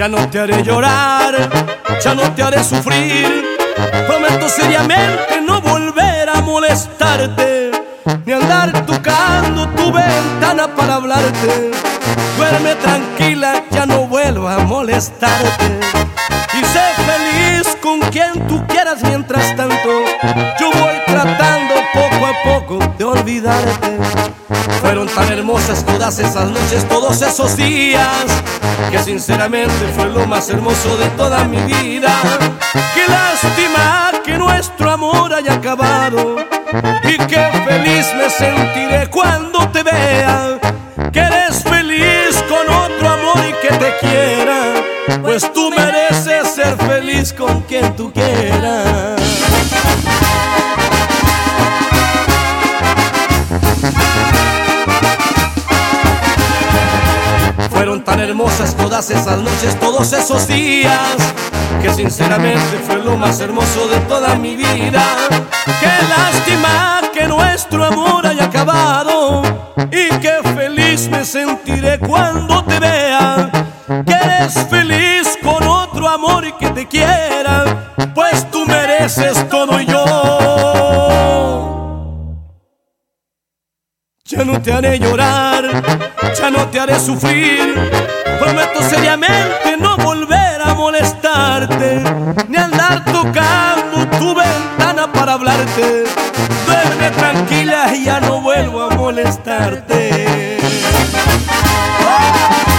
Ya no te haré llorar, ya no te haré sufrir. Prometo seriamente no volver a molestarte, ni andar tocando tu ventana para hablarte. Duerme tranquila, ya no vuelvo a molestarte. Y sé feliz con quien tú quieras. Mientras tanto, yo voy tratando poco a poco de olvidarte. Fueron tan hermosas todas esas noches, todos esos días, que sinceramente fue lo más hermoso de toda mi vida. Qué lástima que nuestro amor haya acabado, y qué feliz me sentiré cuando te vea que eres feliz con otro amor y que te quiera, pues tú mereces ser feliz con quien tú quieras. Fueron tan hermosas todas esas noches, todos esos días, que sinceramente fue lo más hermoso de toda mi vida. Qué lástima que nuestro amor haya acabado, y qué feliz me sentiré cuando te vea que eres feliz con otro amor y que te quiera, pues tú mereces todo y yo. Ya no te haré llorar, ya no te haré sufrir. Prometo seriamente no volver a molestarte, ni andar tocando tu ventana para hablarte. Duerme tranquila y ya no vuelvo a molestarte. ¡Oh!